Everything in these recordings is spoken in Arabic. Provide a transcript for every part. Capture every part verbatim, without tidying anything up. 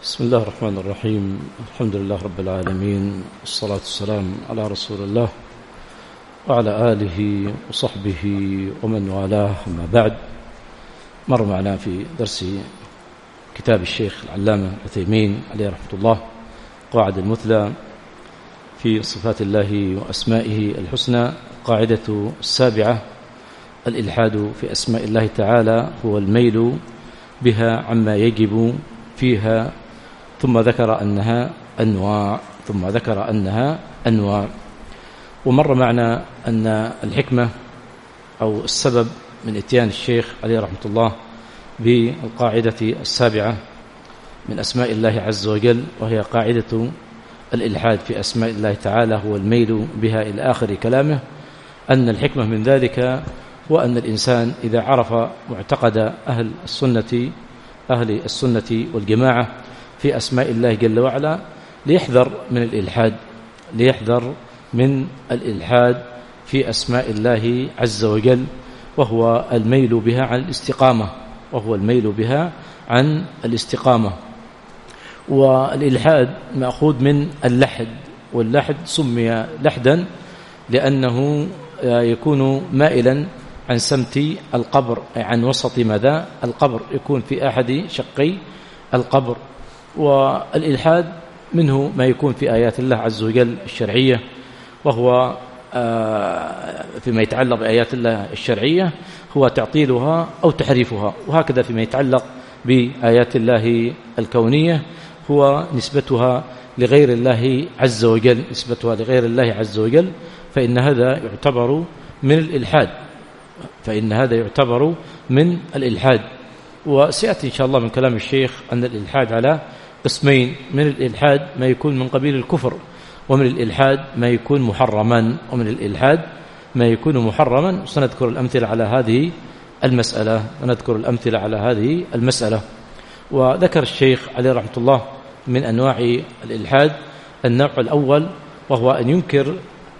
بسم الله الرحمن الرحيم. الحمد لله رب العالمين، والصلاة والسلام على رسول الله وعلى آله وصحبه ومن والاه. أما بعد، مر معنا في درس كتاب الشيخ العلامة عثيمين عليه رحمة الله قواعد المثلى في صفات الله وأسمائه الحسنى. قاعدة السابعة: الإلحاد في أسماء الله تعالى هو الميل بها عما يجب فيها، ثم ذكر أنها أنواع ثم ذكر أنها أنواع ومر معنا أن الحكمة أو السبب من إتيان الشيخ عليه رحمة الله بالقاعدة السابعة من أسماء الله عز وجل، وهي قاعدة الإلحاد في أسماء الله تعالى هو الميل بها إلى آخر كلامه، أن الحكمة من ذلك هو أن الإنسان إذا عرف معتقد أهل السنة أهل السنة والجماعة في أسماء الله جل وعلا ليحذر من الإلحاد ليحذر من الإلحاد في أسماء الله عز وجل، وهو الميل بها عن الاستقامة وهو الميل بها عن الاستقامة. والإلحاد مأخوذ من اللحد، واللحد سمي لحدا لأنه يكون مائلا عن سمت القبر، عن وسط ماذا القبر، يكون في أحد شقي القبر. والإلحاد منه ما يكون في آيات الله عز وجل الشرعية، وهو فيما يتعلق بآيات الله الشرعية هو تعطيلها أو تحريفها، وهكذا فيما يتعلق بآيات الله الكونية هو نسبتها لغير الله عز وجل نسبتها لغير الله عز وجل فإن هذا يعتبر من الإلحاد فإن هذا يعتبر من الإلحاد. وسيأتي إن شاء الله من كلام الشيخ أن الإلحاد على قسمين: من الإلحاد ما يكون من قبيل الكفر، ومن الإلحاد ما يكون محرما ومن الإلحاد ما يكون محرما سنذكر الأمثلة على هذه المسألة ونذكر الأمثلة على هذه المسألة. وذكر الشيخ عليه رحمة الله من أنواع الإلحاد النوع الأول، وهو أن ينكر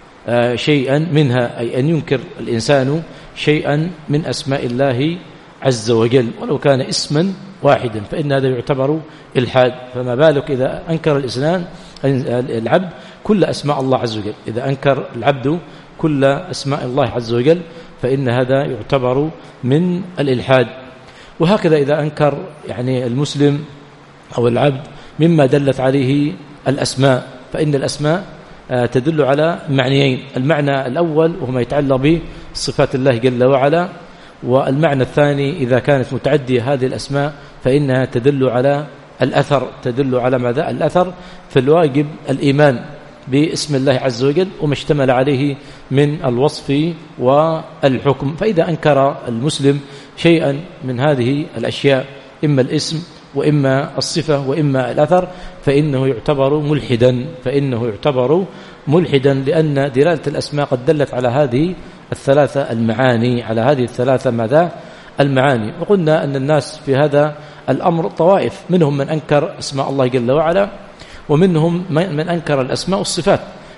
شيئا منها، أي أن ينكر الإنسان شيئا من أسماء الله عز وجل ولو كان اسما واحدا، فإن هذا يعتبر إلحاد. فما بالك إذا أنكر الإنسان العبد كل أسماء الله عز وجل إذا أنكر العبد كل أسماء الله عز وجل فإن هذا يعتبر من الإلحاد. وهكذا إذا أنكر يعني المسلم أو العبد مما دلت عليه الأسماء، فإن الأسماء تدل على معنيين: المعنى الأول وهو ما يتعلق بصفات الله جل وعلا، والمعنى الثاني إذا كانت متعدية هذه الأسماء فإنها تدل على الأثر تدل على ماذا الأثر. فالواجب الإيمان باسم الله عز وجل وما اشتمل عليه من الوصف والحكم. فإذا أنكر المسلم شيئا من هذه الأشياء، إما الاسم وإما الصفة وإما الأثر، فإنه يعتبر ملحدا فإنه يعتبر ملحدا لأن دلالة الأسماء قد دلت على هذه الثلاثة المعاني على هذه الثلاثة ماذا المعاني. وقلنا أن الناس في هذا الأمر طوائف، منهم من أنكر اسماء الله جل وعلا، ومنهم من أنكر الأسماء والصفات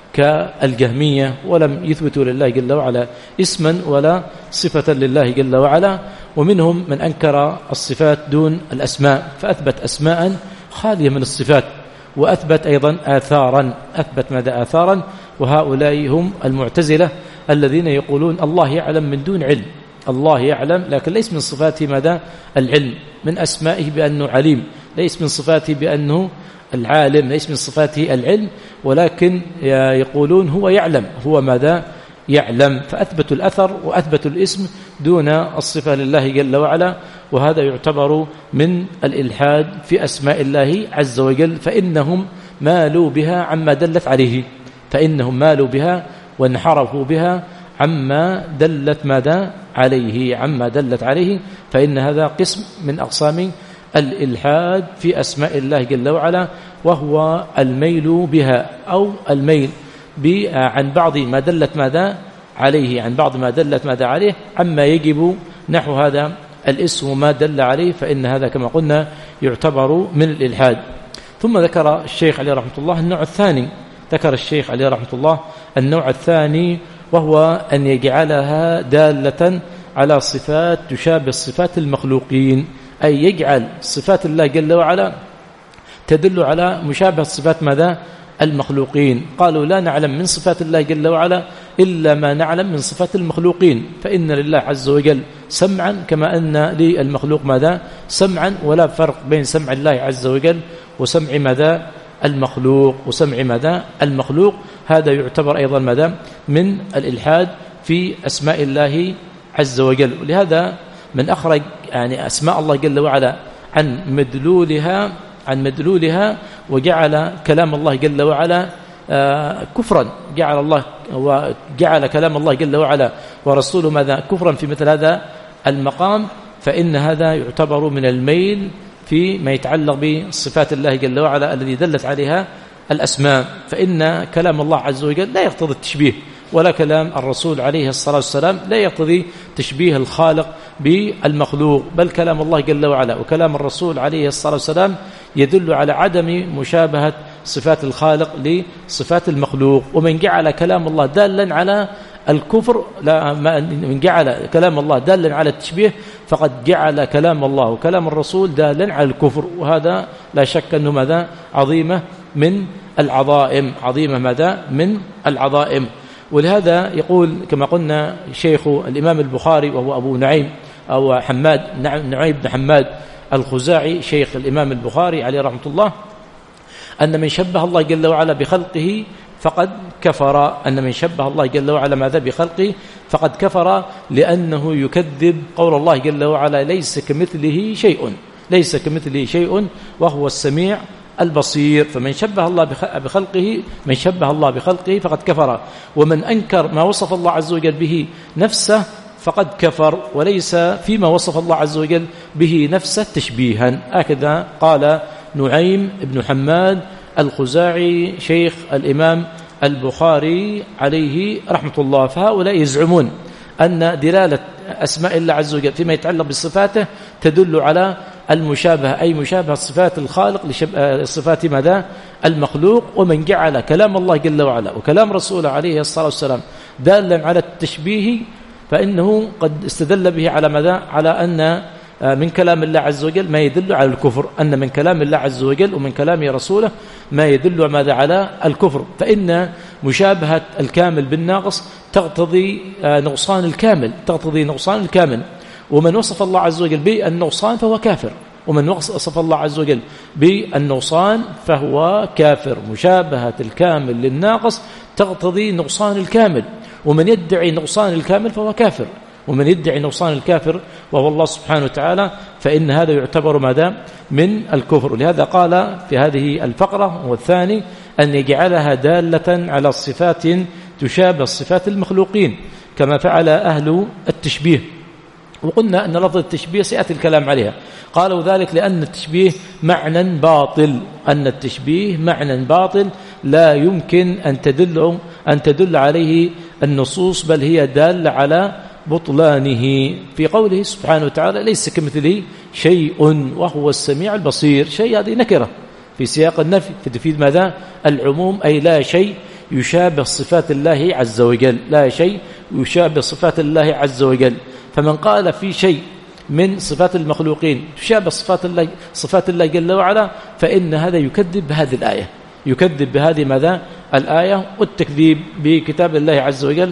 كالجهمية ولم يثبتوا لله جل وعلا اسما ولا صفة لله جل وعلا، ومنهم من أنكر الصفات دون الأسماء فأثبت أسماء خالية من الصفات، وأثبت أيضا آثارا أثبت ماذا آثارا وهؤلاء هم المعتزلة الذين يقولون الله يعلم من دون علم الله يعلم لكن ليس من صفاته ماذا العلم، من أسمائه بأنه عليم، ليس من صفاته بأنه العالم، ليس من صفاته العلم، ولكن يقولون هو يعلم هو ماذا يعلم. فأثبتوا الأثر وأثبتوا الاسم دون الصفة لله جل وعلا، وهذا يعتبر من الإلحاد في أسماء الله عز وجل، فإنهم مالوا بها عما دلت عليه فإنهم مالوا بها وانحرفوا بها عما دلت ماذا عليه عما دلت عليه فإن هذا قسم من أقسام الإلحاد في أسماء الله جل وعلا، وهو الميل بها أو الميل عن بعض ما دلت ماذا عليه عن بعض ما دلت ماذا عليه عما يجب نحو هذا الاسم وما دل عليه، فإن هذا كما قلنا يعتبر من الإلحاد. ثم ذكر الشيخ عليه رحمة الله النوع الثاني ذكر الشيخ عليه رحمة الله النوع الثاني وهو أن يجعلها دالة على صفات تشابه صفات المخلوقين، أي يجعل صفات الله جل وعلا تدل على مشابهة صفات ماذا؟ المخلوقين. قالوا لا نعلم من صفات الله جل وعلا إلا ما نعلم من صفات المخلوقين، فإن لله عز وجل سمعا كما أن للمخلوق ماذا؟ سمعا، ولا فرق بين سمع الله عز وجل وسمع ماذا؟ المخلوق وسمع ماذا؟ المخلوق. هذا يعتبر أيضا ماذا؟ من الإلحاد في أسماء الله عز وجل. ولهذا من أخرج يعني أسماء الله جل وعلا عن مدلولها عن مدلولها وجعل كلام الله جل وعلا آه كفرا، جعل الله وجعل كلام الله جل وعلا ورسوله ماذا؟ كفرا في مثل هذا المقام، فإن هذا يعتبر من الميل في ما يتعلق بصفات الله جل وعلا الذي دلت عليها الأسماء. فإن كلام الله عز وجل لا يقتضي التشبيه، ولا كلام الرسول عليه الصلاة والسلام لا يقتضي تشبيه الخالق بالمخلوق، بل كلام الله جل وعلا وكلام الرسول عليه الصلاة والسلام يدل على عدم مشابهة صفات الخالق لصفات المخلوق. ومن جعل كلام الله دالا على الكفر، لا من جعل كلام الله دالا على التشبيه فقد جعل كلام الله وكلام الرسول دالا على الكفر، وهذا لا شك أنه ماذا؟ عظيمة من العظائم، عظيمة ماذا؟ من العظائم. ولهذا يقول كما قلنا شيخ الإمام البخاري وهو أبو نعيم أو حماد نعيم بن حماد الخزاعي شيخ الإمام البخاري عليه رحمة الله، أن من شبه الله جل وعلا بخلقه فقد كفر. أن من شبه الله جل وعلا ماذا؟ بخلقه فقد كفر، لأنه يكذب قول الله جل وعلا ليس كمثله شيء، ليس كمثله شيء وهو السميع البصير. فمن شبه الله بخلقه من شبه الله بخلقه فقد كفر. ومن أنكر ما وصف الله عز وجل به نفسه فقد كفر، وليس فيما وصف الله عز وجل به نفسه تشبيها. هكذا قال نعيم بن حماد الخزاعي شيخ الإمام البخاري عليه رحمة الله. فهؤلاء يزعمون أن دلالة أسماء الله عز وجل فيما يتعلق بصفاته تدل على المشابهة، أي مشابهة صفات الخالق لصفات ماذا؟ المخلوق. ومن جعل كلام الله جل وعلا وكلام رسوله عليه الصلاة والسلام دالا على التشبيه فإنه قد استدل به على ماذا؟ على أن من كلام الله عز وجل ما يدل على الكفر، أن من كلام الله عز وجل ومن كلام رسوله ما يدل ماذا؟ على الكفر. فإن مشابهة الكامل بالناقص تقتضي نقصان الكامل، تقتضي نقصان الكامل. ومن وصف الله عز وجل بالنقصان فهو كافر، ومن وصف الله عز وجل بالنقصان فهو كافر. مشابهة الكامل للناقص تقتضي نقصان الكامل، ومن يدعي نقصان الكامل فهو كافر، ومن يدعي نقصان الكافر وهو الله سبحانه وتعالى فإن هذا يعتبر ماذا؟ من الكفر. لهذا قال في هذه الفقرة والثاني أن يجعلها دالة على صفات تشابه صفات المخلوقين كما فعل أهل التشبيه. وقلنا أن لفظ التشبيه سيأتي الكلام عليها. قالوا ذلك لأن التشبيه معنى باطل، أن التشبيه معنى باطل لا يمكن أن تدل أن تدل عليه النصوص، بل هي دالة على بطلانه. في قوله سبحانه وتعالى ليس كمثله شيء وهو السميع البصير، شيء هذه نكرة في سياق النفي فتفيد ماذا؟ العموم، أي لا شيء يشابه صفات الله عز وجل، لا شيء يشابه صفات الله عز وجل. فمن قال في شيء من صفات المخلوقين تشابه صفات الله صفات الله جل وعلا فإن هذا يكذب بهذه الآية، يكذب بهذه ماذا؟ الآية. والتكذيب بكتاب الله عز وجل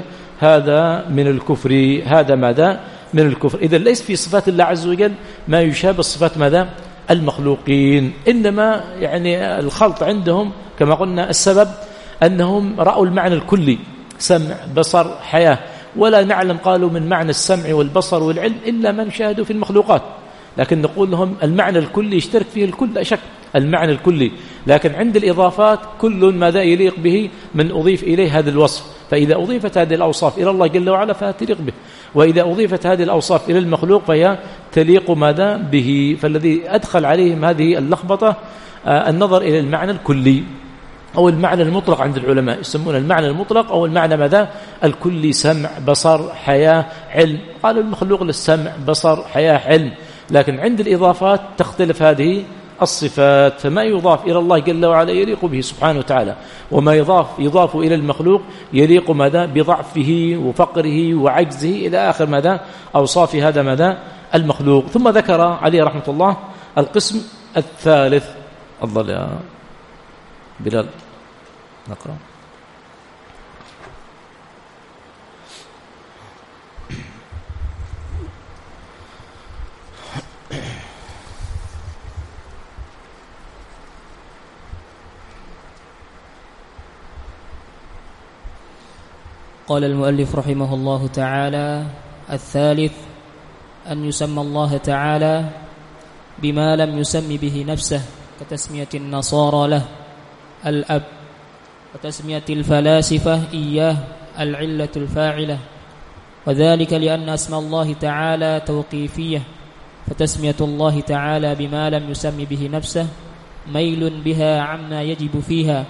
هذا من الكفر، هذا ماذا؟ من الكفر. إذا ليس في صفات الله عز وجل ما يشابه صفات ماذا؟ المخلوقين، إنما يعني الخلط عندهم كما قلنا السبب أنهم رأوا المعنى الكلي سمع بصر حياة، ولا نعلم قالوا من معنى السمع والبصر والعلم إلا ما نشاهده في المخلوقات، لكن نقول لهم المعنى الكلي يشترك فيه الكل لا شك، المعنى الكلي، لكن عند الإضافات كل ماذا يليق به من أضيف إليه هذا الوصف. فإذا أضيفت هذه الأوصاف إلى الله جل وعلا فهي تليق به، وإذا أضيفت هذه الأوصاف إلى المخلوق فهي تليق ماذا به. فالذي أدخل عليهم هذه اللخبطة آه النظر إلى المعنى الكلي أو المعنى المطلق. عند العلماء يسمون المعنى المطلق أو المعنى ماذا؟ الكلي، سمع بصر حياة علم. قالوا المخلوق للسمع بصر حياة علم، لكن عند الإضافات تختلف هذه الصفات، فما يضاف إلى الله جل وعلا يليق به سبحانه وتعالى، وما يضاف يضاف إلى المخلوق يليق ماذا؟ بضعفه وفقره وعجزه إلى آخر ماذا؟ أوصاف هذا ماذا؟ المخلوق. ثم ذكر عليه رحمة الله القسم الثالث، أفضل يا بلال نقرأ. قال المؤلف رحمه الله تعالى: الثالث أن يسمى الله تعالى بما لم يسم به نفسه كتسمية النصارى له الأب، وتسمية الفلاسفة إياه العلة الفاعلة، وذلك لأن اسم الله تعالى توقيفية، فتسمية الله تعالى بما لم يسم به نفسه ميل بها عما يجب فيها،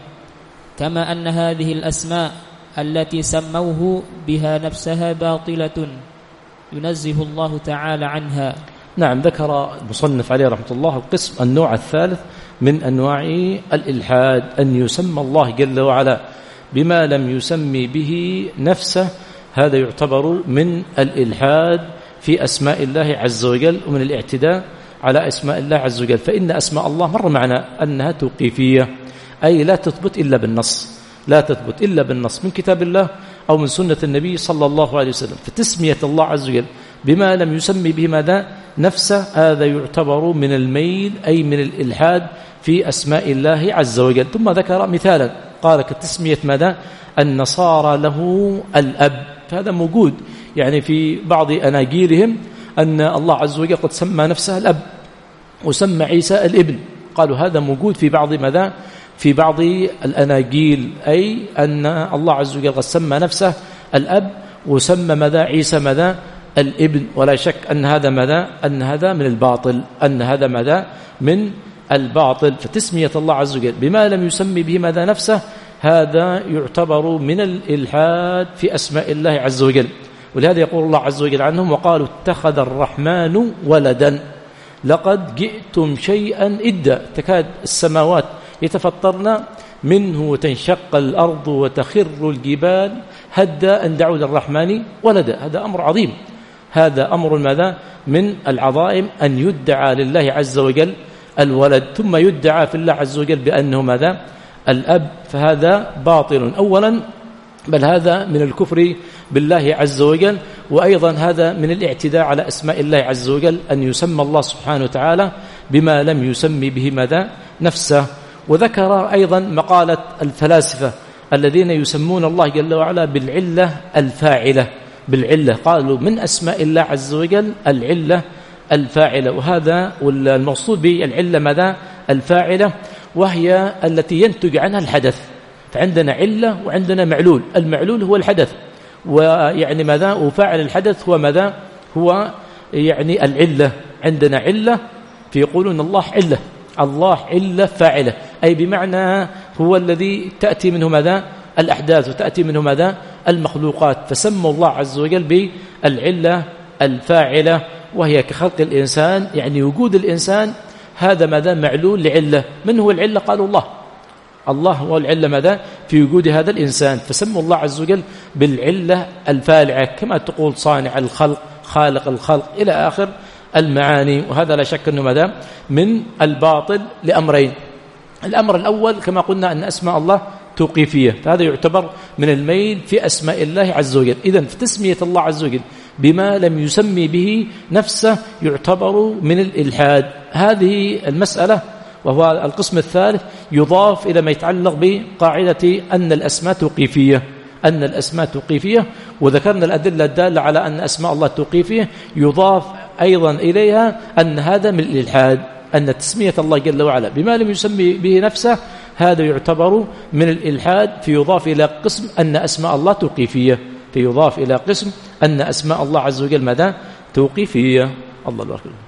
كما أن هذه الأسماء التي سموه بها نفسها باطلة ينزه الله تعالى عنها. نعم، ذكر المصنف عليه رحمة الله القسم النوع الثالث من أنواع الإلحاد، أن يسمى الله جل وعلا بما لم يسمي به نفسه، هذا يعتبر من الإلحاد في أسماء الله عز وجل ومن الاعتداء على أسماء الله عز وجل. فإن أسماء الله مر معنا أنها توقيفية، أي لا تثبت إلا بالنص، لا تثبت إلا بالنص من كتاب الله أو من سنة النبي صلى الله عليه وسلم. فتسمية الله عز وجل بما لم يسمي به ماذا نفسه، هذا يعتبر من الميل أي من الإلحاد في أسماء الله عز وجل. ثم ذكر مثالا قال كتسمية ماذا النصارى له الأب، فهذا موجود يعني في بعض أناجيلهم أن الله عز وجل قد سمى نفسه الأب وسمى عيسى الابن، قالوا هذا موجود في بعض ماذا في بعض الأناجيل، أي أن الله عز وجل قد سمى نفسه الأب وسمى ماذا عيسى ماذا الابن. ولا شك أن هذا ماذا أن هذا من الباطل، أن هذا ماذا من الباطل. فتسمية الله عز وجل بما لم يسمي به ماذا نفسه، هذا يعتبر من الإلحاد في أسماء الله عز وجل. ولهذا يقول الله عز وجل عنهم: وقالوا اتخذ الرحمن ولدا لقد جئتم شيئا إدا، تكاد السماوات يتفطرن منه وتنشق الأرض وتخر الجبال هدا أن دعوا للرحمن ولدا. هذا أمر عظيم، هذا أمر ماذا من العظائم أن يدعى لله عز وجل الولد، ثم يدعى في الله عز وجل بأنه ماذا الأب، فهذا باطل أولا، بل هذا من الكفر بالله عز وجل، وأيضا هذا من الاعتداء على أسماء الله عز وجل، أن يسمى الله سبحانه وتعالى بما لم يسمي به ماذا نفسه. وذكر أيضا مقالة الفلاسفة الذين يسمون الله جل وعلا بالعلة الفاعلة، بالعلة قالوا من أسماء الله عز وجل العلة الفاعلة، وهذا والمقصود بالعلة ماذا الفاعلة، وهي التي ينتج عنها الحدث. فعندنا علة وعندنا معلول، المعلول هو الحدث، ويعني ماذا وفاعل الحدث هو ماذا هو يعني العلة. عندنا علة فيقولون الله علة، الله علة فاعلة، أي بمعنى هو الذي تأتي منه ماذا الأحداث وتأتي منه ماذا المخلوقات، فسموا الله عز وجل بالعلة الفاعلة، وهي كخلق الإنسان، يعني وجود الإنسان هذا ماذا معلول لعلة. من هو العلة؟ قالوا الله، الله هو العلة ماذا في وجود هذا الإنسان، فسموا الله عز وجل بالعلة الفاعلة، كما تقول صانع الخلق، خالق الخلق، إلى آخر المعاني. وهذا لا شك أنه ماذا من الباطل لأمرين: الأمر الأول كما قلنا أن أسماء الله توقيفية، فهذا يعتبر من الميل في أسماء الله عز وجل. إذن فتسمية الله عز وجل بما لم يسمي به نفسه يعتبر من الإلحاد. هذه المسألة وهو القسم الثالث يضاف إلى ما يتعلق بقاعدة أن الأسماء توقيفية، أن الأسماء توقيفية، وذكرنا الأدلة الدالة على أن أسماء الله توقيفية، يضاف أيضا إليها أن هذا من الإلحاد، أن تسمية الله جل وعلا بما لم يسمي به نفسه هذا يعتبر من الإلحاد، فيضاف إلى قسم أن أسماء الله توقيفية، فيضاف إلى قسم أن أسماء الله عز وجل ماذا توقيفية. الله بارك الله.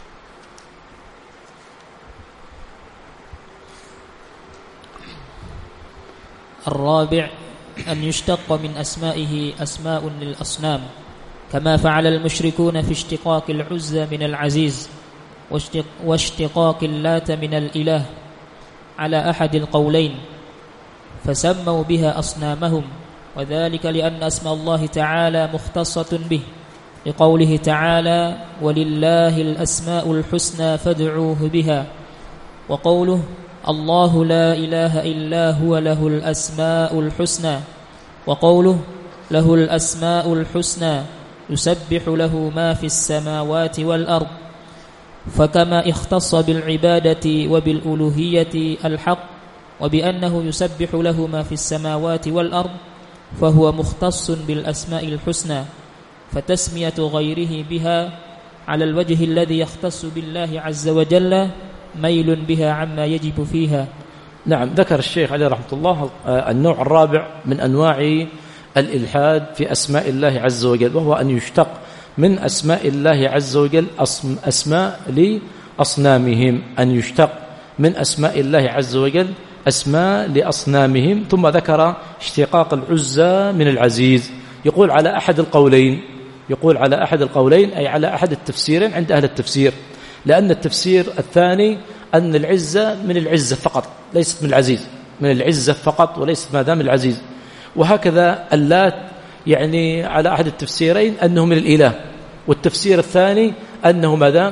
الرابع أن يشتق من أسمائه أسماء للأصنام، كما فعل المشركون في اشتقاق العزى من العزيز واشتقاق اللات من الإله على أحد القولين، فسموا بها أصنامهم، وذلك لأن اسم الله تعالى مختصة به، لقوله تعالى: ولله الأسماء الحسنى فادعوه بها، وقوله: الله لا إله إلا هو له الأسماء الحسنى، وقوله له الأسماء الحسنى يسبح له ما في السماوات والأرض، فكما اختص بالعبادة وبالألوهية الحق وبأنه يسبح له ما في السماوات والأرض، فهو مختص بالأسماء الحسنى، فتسمية غيره بها على الوجه الذي يختص بالله عز وجل ميل بها عما يجب فيها. نعم، ذكر الشيخ عليه رحمة الله النوع الرابع من أنواع الإلحاد في أسماء الله عز وجل، وهو أن يشتق من أسماء الله عز وجل أسماء لأصنامهم، أن يشتق من أسماء الله عز وجل أسماء لأصنامهم. ثم ذكر اشتقاق العزى من العزيز. يقول على أحد القولين، يقول على أحد القولين أي على أحد التفسيرين عند أهل التفسير، لأن التفسير الثاني أن العزة من العزة فقط ليست من العزيز، من العزة فقط وليست ما دام العزيز. وهكذا اللات يعني على أحد التفسيرين أنه من الإله، والتفسير الثاني أنه ماذا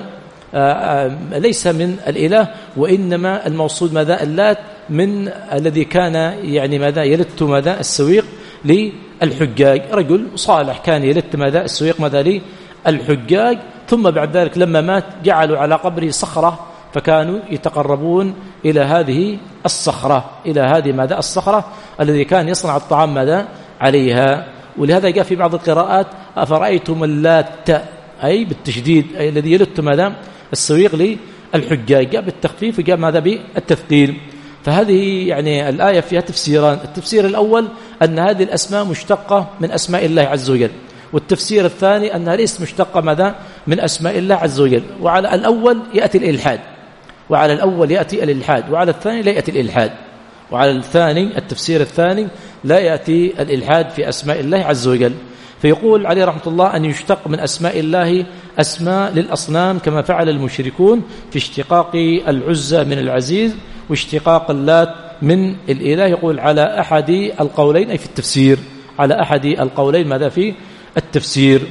ليس من الإله، وإنما الموصول ماذا اللات من الذي كان يعني ماذا يلت ماذا السويق للحجاج، رجل صالح كان يلت ماذا السويق ماذا للحجاج، ثم بعد ذلك لما مات جعلوا على قبره صخرة، فكانوا يتقربون إلى هذه الصخرة، إلى هذه ماذا الصخرة الذي كان يصنع الطعام ماذا عليها. ولهذا جاء في بعض القراءات أفرأيتم اللات، أي بالتشديد، أي الذي يلت ماذا السويق للحجاج، جاء بالتخفيف وجاء ماذا بالتثقيل. فهذه يعني الآية فيها تفسيران. التفسير الأول أن هذه الأسماء مشتقة من أسماء الله عز وجل، والتفسير الثاني أنها ليست مشتقة ماذا من أسماء الله عز وجل. وعلى الأول يأتي الإلحاد، وعلى الأول يأتي الإلحاد، وعلى الثاني لا يأتي الإلحاد، وعلى الثاني التفسير الثاني لا يأتي الإلحاد في أسماء الله عز وجل. فيقول عليه رحمة الله أن يشتق من أسماء الله أسماء للأصنام كما فعل المشركون في اشتقاق العزى من العزيز واشتقاق اللات من الإله. يقول على أحد القولين أي في التفسير، على أحد القولين ماذا في التفسير.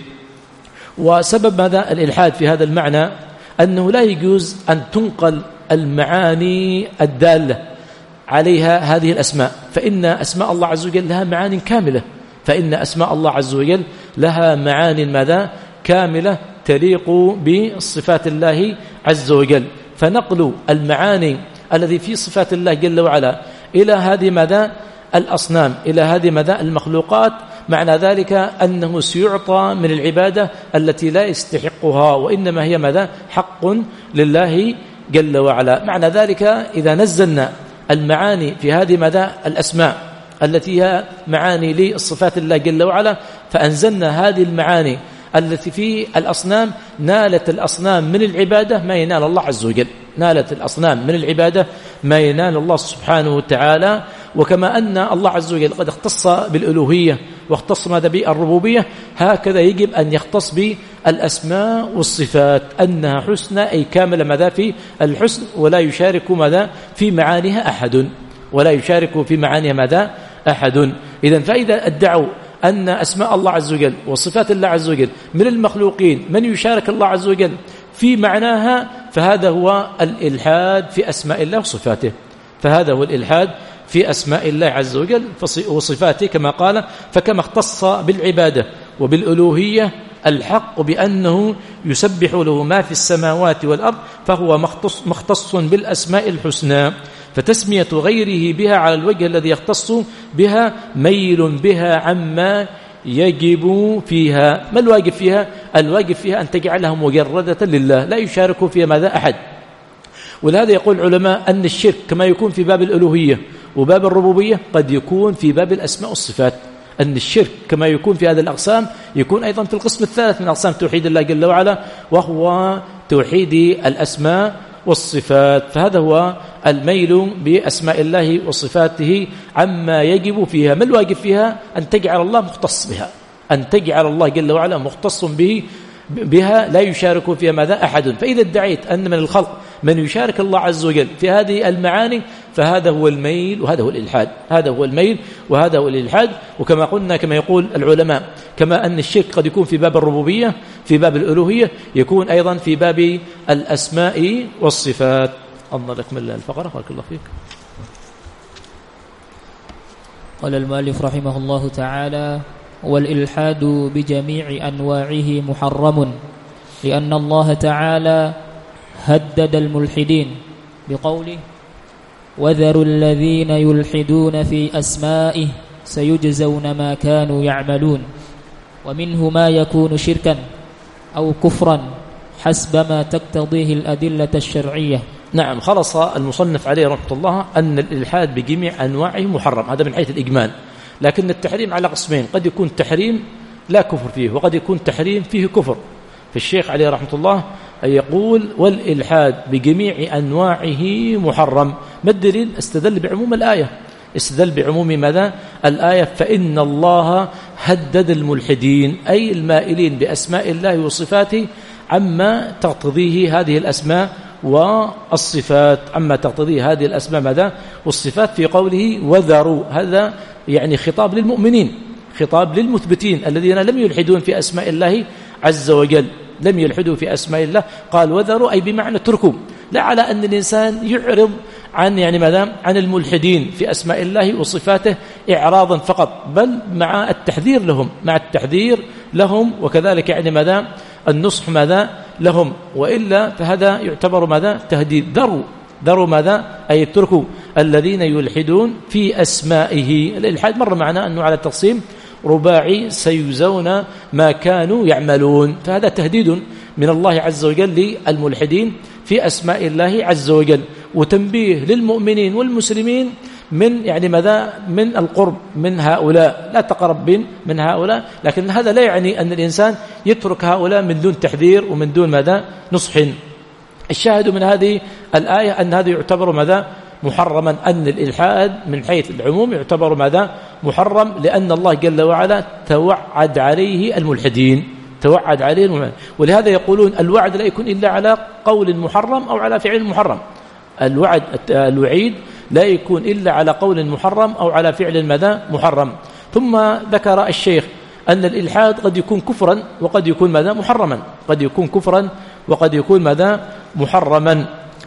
وسبب ماذا الإلحاد في هذا المعنى أنه لا يجوز أن تنقل المعاني الدالة عليها هذه الأسماء، فإن أسماء الله عز وجل لها معاني كاملة، فإن أسماء الله عز وجل لها معاني ماذا كاملة تليق بصفات الله عز وجل. فنقل المعاني الذي في صفات الله جل وعلا إلى هذه ماذا الأصنام، إلى هذه ماذا المخلوقات، معنى ذلك أنه سيعطى من العبادة التي لا يستحقها، وإنما هي ماذا حق لله جل وعلا. معنى ذلك إذا نزلنا المعاني في هذه ماذا الأسماء التي هي معاني لصفات الله جل وعلا، فأنزلنا هذه المعاني التي في الأصنام، نالت الأصنام من العبادة ما ينال الله عز وجل، نالت الأصنام من العبادة ما ينال الله سبحانه وتعالى. وكما أن الله عز وجل قد اختص بالألوهية واختص ماذا بالربوبية، هكذا يجب أن يختص بالأسماء والصفات أنها حسنى أي كاملة ماذا في الحسن، ولا يشارك ماذا في معانيها أحد، ولا يشارك في معانيها ماذا أحد. إذن فإذا ادعوا أن أسماء الله عز وجل وصفات الله عز وجل من المخلوقين من يشارك الله عز وجل في معناها، فهذا هو الإلحاد في أسماء الله وصفاته، فهذا هو الإلحاد في أسماء الله عز وجل وصفاته، كما قال فكما اختص بالعبادة وبالألوهية الحق بأنه يسبح له ما في السماوات والأرض، فهو مختص, مختص بالأسماء الحسنى. فتسمية غيره بها على الوجه الذي يختص بها ميل بها عما يجب فيها. ما الواجب فيها؟ الواجب فيها أن تجعلها مجردة لله لا يشارك فيها ماذا أحد. ولهذا يقول العلماء أن الشرك كما يكون في باب الألوهية وباب الربوبية قد يكون في باب الأسماء والصفات، أن الشرك كما يكون في هذه الأقسام يكون أيضا في القسم الثالث من أقسام توحيد الله جل وعلا، وهو توحيد الأسماء والصفات. فهذا هو الميل بأسماء الله وصفاته عما يجب فيها. ما الواجب فيها؟ أن تجعل الله مختص بها، أن تجعل الله جل وعلا مختص به بها لا يشارك فيها ماذا أحد. فإذا ادعيت أن من الخلق من يشارك الله عز وجل في هذه المعاني فهذا هو الميل وهذا هو الإلحاد، هذا هو الميل وهذا هو الإلحاد. وكما قلنا كما يقول العلماء كما أن الشرك قد يكون في باب الربوبية في باب الألوهية، يكون أيضا في باب الأسماء والصفات. انظر اكمل الفقرة بارك الله فيك. قال المؤلف رحمه الله تعالى: والإلحاد بجميع أنواعه محرم، لأن الله تعالى هدد الملحدين بقوله: وذروا الذين يلحدون في أسمائه سيجزون ما كانوا يعملون. ومنه ما يكون شركا أو كفرا حسب ما تقتضيه الأدلة الشرعية. نعم، خلص المصنف عليه رحمة الله أن الإلحاد بجميع أنواعه محرم، هذا من حيث الإجمال. لكن التحريم على قسمين، قد يكون تحريم لا كفر فيه، وقد يكون تحريم فيه كفر. فالشيخ عليه رحمة الله يقول: والإلحاد بجميع أنواعه محرم. ما الدليل؟ استدل بعموم الآية، استدل بعموم ماذا؟ الآية: فإن الله هدد الملحدين، أي المائلين بأسماء الله وصفاته عما تقتضيه هذه الأسماء والصفات، عما تقتضيه هذه الأسماء ماذا؟ والصفات، في قوله وذروا. هذا يعني خطاب للمؤمنين، خطاب للمثبتين الذين لم يلحدون في أسماء الله عز وجل، لم يلحدوا في أسماء الله. قال وذروا أي بمعنى تركوا، لا على أن الإنسان يعرض عن يعني ماذا؟ عن الملحدين في أسماء الله وصفاته إعراضا فقط، بل مع التحذير لهم، مع التحذير لهم، وكذلك يعني ماذا؟ النصح ماذا؟ لهم، وإلا فهذا يعتبر ماذا؟ تهديد. ذروا، ذروا ماذا؟ أي اتركوا الذين يلحدون في أسمائه. الإلحاد مر معنا أنه على التقسيم رباعي: سيجزون ما كانوا يعملون. فهذا تهديد من الله عز وجل للملحدين في أسماء الله عز وجل، وتنبيه للمؤمنين والمسلمين من يعني ماذا؟ من القرب من هؤلاء، لا تقرب من من هؤلاء. لكن هذا لا يعني أن الإنسان يترك هؤلاء من دون تحذير ومن دون ماذا؟ نصح. الشاهد من هذه الآية أن هذا يعتبر ماذا؟ محرما، أن الإلحاد من حيث العموم يعتبر ماذا؟ محرم، لأن الله جل وعلا توعد عليه الملحدين، توعد عليه الملحدين. ولهذا يقولون الوعد لا يكون إلا على قول محرم أو على فعل محرم. الوعد الوعيد لا يكون إلا على قول محرم أو على فعل ماذا؟ محرم. ثم ذكر الشيخ أن الإلحاد قد يكون كفرا وقد يكون ماذا؟ محرما، قد يكون كفرا وقد يكون ماذا؟ محرما.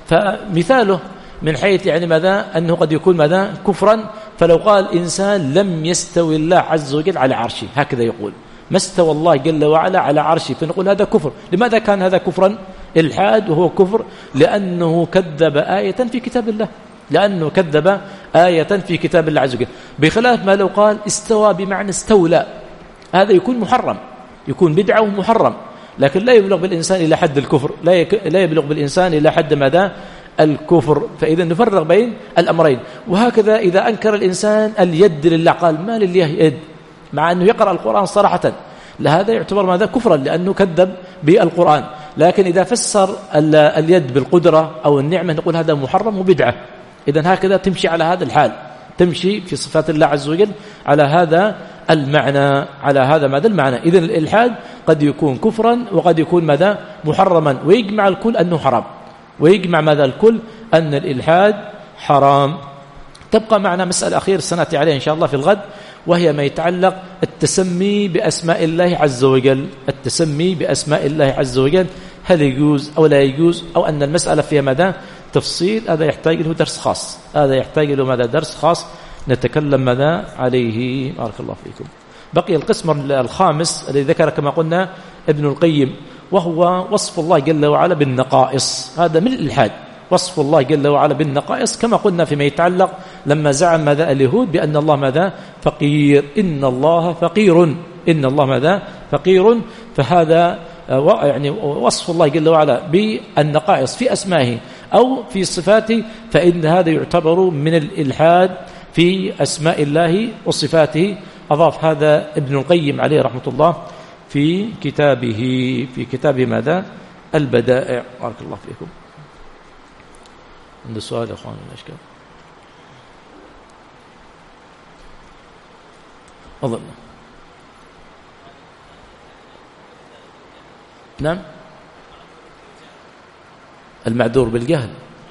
فمثاله من حيث يعني ماذا؟ أنه قد يكون ماذا؟ كفرا. فلو قال إنسان لم يستوي الله عز وجل على عرشه، هكذا يقول: ما استوى الله جل وعلا على عرشه، فنقول هذا كفر. لماذا كان هذا كفرا؟ إلحاد وهو كفر لأنه كذب آية في كتاب الله، لأنه كذب آية في كتاب الله عز وجل، بخلاف ما لو قال استوى بمعنى استولى، هذا يكون محرم، يكون بدعة ومحرم، لكن لا يبلغ بالإنسان إلى حد الكفر، لا, يك... لا يبلغ بالإنسان إلى حد ماذا؟ الكفر. فإذا نفرق بين الأمرين. وهكذا إذا أنكر الإنسان اليد لله، قال ما لله يد، مع أنه يقرأ القرآن صراحة، لهذا يعتبر ماذا؟ كفرا، لأنه كذب بالقرآن. لكن إذا فسر اليد بالقدرة أو النعمة نقول هذا محرم وبدعة. إذن هكذا تمشي على هذا الحال، تمشي في صفات الله عز وجل على هذا المعنى، على هذا ماذا المعنى. إذن الإلحاد قد يكون كفرا وقد يكون ماذا؟ محرما، ويجمع الكل أنه حرام، ويجمع ماذا؟ الكل أن الإلحاد حرام. تبقى معنا مسألة أخيرة سنأتي عليها إن شاء الله في الغد، وهي ما يتعلق التسمي بأسماء الله عز وجل. التسمي بأسماء الله عز وجل هل يجوز أو لا يجوز، أو أن المسألة فيها ماذا؟ تفصيل. هذا يحتاج له درس خاص، هذا يحتاج له ماذا؟ درس خاص نتكلم ماذا عليه. بارك الله فيكم. بقي القسم الخامس الذي ذكر كما قلنا ابن القيم، وهو وصف الله جل وعلا بالنقائص. هذا من الإلحاد، وصف الله جل وعلا بالنقائص، كما قلنا فيما يتعلق لما زعم ماذا؟ اليهود بأن الله ماذا؟ فقير. إن الله فقير، إن الله ماذا؟ فقير. فهذا يعني وصف الله جل وعلا بالنقائص في أسمائه أو في صفاته، فإن هذا يعتبر من الإلحاد في أسماء الله وصفاته. أضاف هذا ابن القيم عليه رحمة الله في كتابه، في كتابه ماذا؟ البدائع. بارك الله فيكم. عند السؤال يا أخواني الأشكال أظن. نعم، المعذور بالجهل.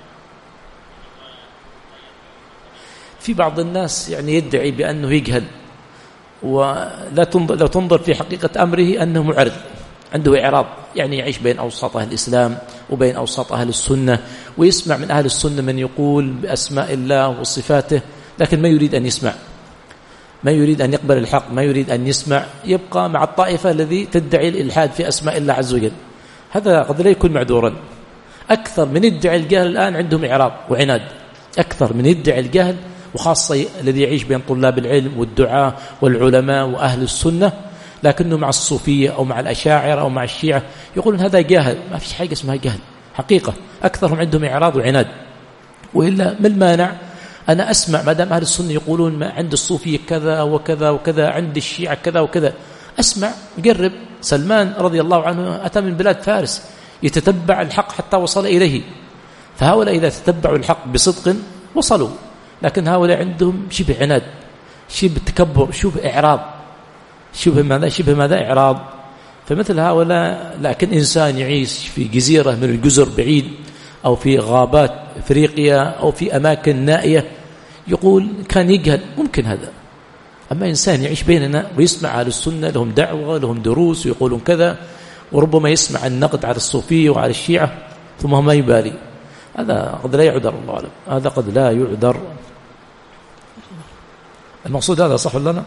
في بعض الناس يعني يدعي بأنه يجهل، ولا تنظر، لو تنظر في حقيقة أمره أنه معرض، عنده إعراض، يعني يعيش بين أوساط أهل الإسلام وبين أوساط أهل السنة، ويسمع من أهل السنة من يقول بأسماء الله وصفاته، لكن ما يريد أن يسمع، ما يريد أن يقبل الحق، ما يريد أن يسمع، يبقى مع الطائفة الذي تدعي الإلحاد في أسماء الله عز وجل. هذا قد لا يكون معذورا. أكثر من يدعي الجهل الآن عندهم إعراض وعناد، أكثر من يدعي الجهل، وخاصة الذي يعيش بين طلاب العلم والدعاة والعلماء وأهل السنة، لكنه مع الصوفية أو مع الأشاعرة أو مع الشيعة يقولون هذا جاهل. ما فيش حاجة اسمها جهل حقيقة، أكثرهم عندهم إعراض وعناد. وإلا ما المانع أنا أسمع ما دام أهل السنة يقولون ما عند الصوفية كذا وكذا وكذا، عند الشيعة كذا وكذا، أسمع جرب. سلمان رضي الله عنه أتى من بلاد فارس يتتبع الحق حتى وصل إليه، فهؤلاء إذا تتبعوا الحق بصدق وصلوا، لكن هؤلاء عندهم شبه عناد، شبه تكبر، شبه إعراض، شبه ماذا شبه ماذا إعراض. فمثل هؤلاء، لكن إنسان يعيش في جزيرة من الجزر بعيد أو في غابات أفريقيا أو في أماكن نائية يقول كان يجهل، ممكن هذا. أما إنسان يعيش بيننا ويسمع أهل السنة لهم دعوة لهم دروس ويقولون كذا، وربما يسمع النقد على الصوفية وعلى الشيعة ثم ما يبالي، هذا قد لا يعذر، الله أعلم، هذا قد لا يعذر. المقصود هذا صح لنا؟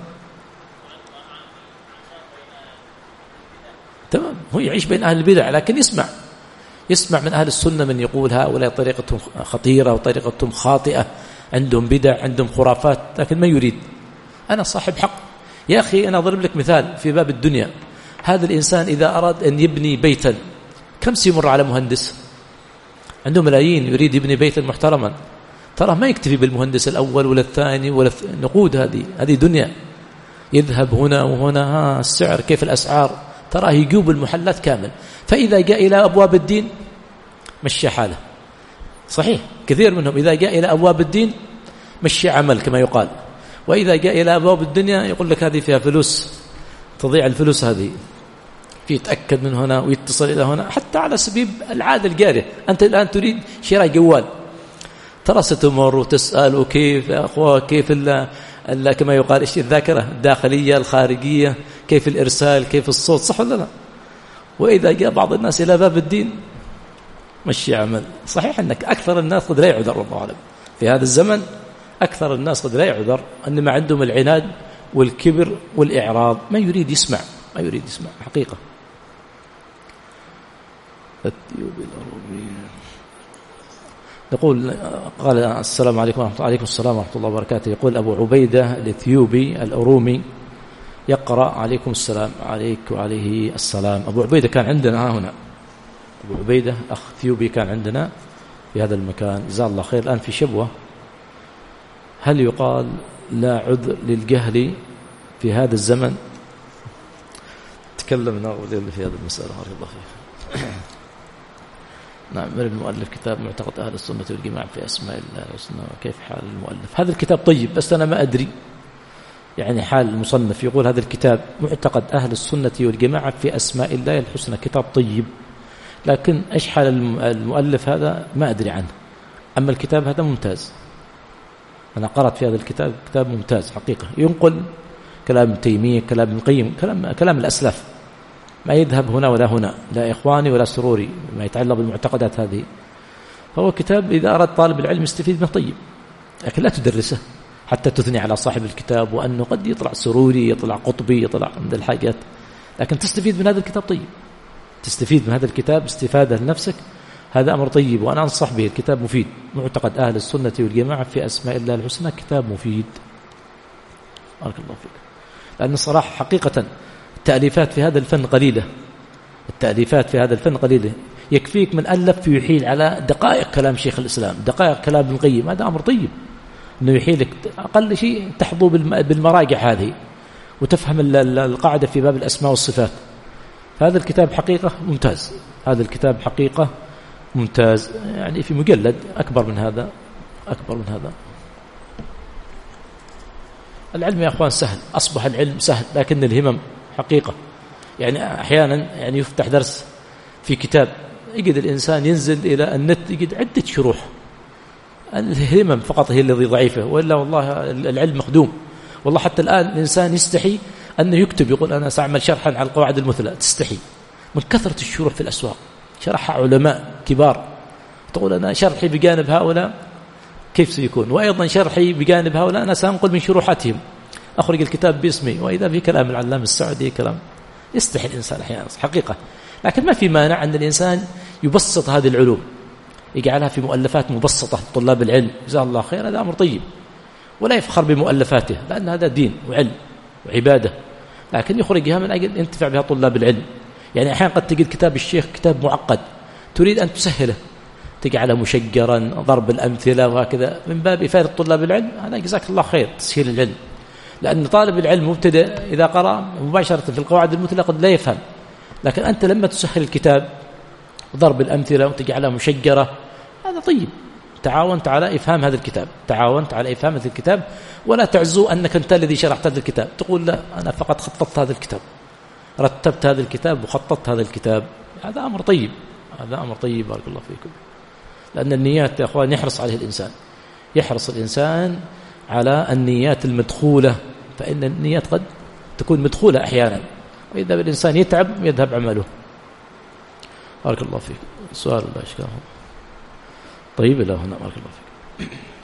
تمام، هو يعيش بين أهل البدع، لكن يسمع يسمع من أهل السنة من يقول هؤلاء طريقتهم خطيرة وطريقتهم خاطئة، عندهم بدع، عندهم خرافات، لكن ما يريد. أنا صاحب حق يا أخي. أنا أضرب لك مثال في باب الدنيا. هذا الإنسان إذا أراد أن يبني بيتا كم سيمر على مهندس؟ عنده ملايين، يريد يبني بيتا محترما، ترى ما يكتفي بالمهندس الأول ولا الثاني ولا نقود، هذه هذه دنيا، يذهب هنا وهنا، ها السعر كيف الأسعار، تراه يجوب المحلات كامل. فإذا جاء إلى أبواب الدين مشي حاله، صحيح كثير منهم إذا جاء إلى أبواب الدين مشي عمل كما يقال، وإذا جاء إلى أبواب الدنيا يقول لك هذه فيها فلوس، تضيع الفلوس هذه، في يتأكد من هنا ويتصل إلى هنا، حتى على سبيل العادة الجارية. أنت الآن تريد شراء جوال، ترى ستمر وتسأل كيف يا أخوة، كيف ال ال كما يقال إيش الذاكرة الداخلية الخارجية، كيف الإرسال، كيف الصوت، صح ولا لا؟ وإذا جاء بعض الناس إلى باب الدين مشي عمل. صحيح أنك أكثر الناس قد لا يعذر، الله أعلم، في هذا الزمن أكثر الناس قد لا يعذر، أنما عندهم العناد والكبر والإعراض، ما يريد يسمع، ما يريد يسمع حقيقة. يقول قال السلام عليكم ورحمة الله. عليكم السلام ورحمة الله وبركاته. يقول أبو عبيدة الإثيوبي الأرومي يقرأ عليكم السلام. عليك وعليه السلام. أبو عبيدة كان عندنا هنا، أبو عبيدة أخ إثيوبي كان عندنا في هذا المكان، جزاه الله خير. الآن في شبوة. هل يقال لا عذر للجهل في هذا الزمن؟ تكلمنا في هذه المسألة بارك الله فيك. نعم، من المؤلف كتاب معتقد أهل السنة والجماعة في أسماء الله الحسنى. كيف حال المؤلف؟ هذا الكتاب طيب، بس أنا ما أدري يعني حال المصنف. يقول هذا الكتاب معتقد أهل السنة والجماعة في أسماء الله الحسنى، كتاب طيب، لكن إيش حال المؤلف هذا ما أدري عنه. أما الكتاب هذا ممتاز، أنا قرأت في هذا الكتاب، كتاب ممتاز حقيقة، ينقل كلام تيمية، كلام ابن القيم، كلام كلام الأسلاف، ما يذهب هنا ولا هنا، لا إخواني ولا سروري، ما يتعلق بالمعتقدات هذه. فهو كتاب إذا أراد طالب العلم يستفيد منه طيب، لكن لا تدرسه حتى تثني على صاحب الكتاب وأنه قد يطلع سروري، يطلع قطبي، يطلع عند الحاجات، لكن تستفيد من هذا الكتاب طيب، تستفيد من هذا الكتاب استفادة لنفسك، هذا أمر طيب، وأنا أنصح به. الكتاب مفيد، معتقد أهل السنة والجماعة في أسماء الله الحسنى، كتاب مفيد بارك الله فيك. لأن الصراحة حقيقة التأليفات في هذا الفن قليلة، التأليفات في هذا الفن قليلة، يكفيك من ألف يحيل على دقائق كلام شيخ الإسلام، دقائق كلام ابن القيم، هذا أمر طيب أنه يحيلك أقل شيء تحظو بالمراجع هذه وتفهم القاعدة في باب الأسماء والصفات. هذا الكتاب حقيقة ممتاز، هذا الكتاب حقيقة ممتاز، يعني في مجلد أكبر من هذا، أكبر من هذا. العلم يا أخوان سهل، أصبح العلم سهل، لكن الهمم حقيقة يعني أحيانا يعني يفتح درس في كتاب، يجد الإنسان ينزل إلى النت يجد عدة شروح، الهمم فقط هي الذي ضعيفة، وإلا والله العلم مخدوم. والله حتى الآن الإنسان يستحي أنه يكتب، يقول أنا سأعمل شرحا على القواعد المثلى، تستحي. من كثرة الشروح في الأسواق، شرحها علماء كبار، تقول أنا شرحي بجانب هؤلاء كيف سيكون، وأيضا شرحي بجانب هؤلاء أنا سأنقل من شروحاتهم، أخرج الكتاب باسمي، وإذا في كلام العلامة السعدي كلام يستحي الإنسان أحيانا حقيقة. لكن ما في مانع أن الإنسان يبسط هذه العلوم، يجعلها في مؤلفات مبسطة طلاب العلم، جزاه الله خير، هذا أمر طيب، ولا يفخر بمؤلفاته لأن هذا دين وعلم وعبادة، لكن يخرجها من أجل ينتفع بها طلاب العلم. يعني أحيانا قد تجد كتاب الشيخ كتاب معقد تريد أن تسهله، تجعله مشجرا، ضرب الأمثلة وهكذا، من باب إفادة طلاب العلم، هذا جزاك الله خير تسهيل العلم. لأن طالب العلم مبتدئ إذا قرأ مباشرة في القواعد المثلى قد لا يفهم، لكن أنت لما تسهل الكتاب ضرب الأمثلة وتجعلها مشجرة، هذا طيب. تعاونت على إفهام هذا الكتاب، تعاونت على إفهام هذا الكتاب، ولا تعزو أنك أنت الذي شرحت هذا الكتاب، تقول لا أنا فقط خططت هذا الكتاب، رتبت هذا الكتاب وخططت هذا الكتاب، هذا أمر طيب، هذا أمر طيب بارك الله فيكم. لأن النيات يا أخوان يحرص عليه الإنسان، يحرص الإنسان على النيات المدخولة، فإن النيات قد تكون مدخولة أحيانا، وإذا الإنسان يتعب يذهب عمله. بارك الله فيك. سؤال الله إشكاله طيب إلى هنا بارك الله فيك.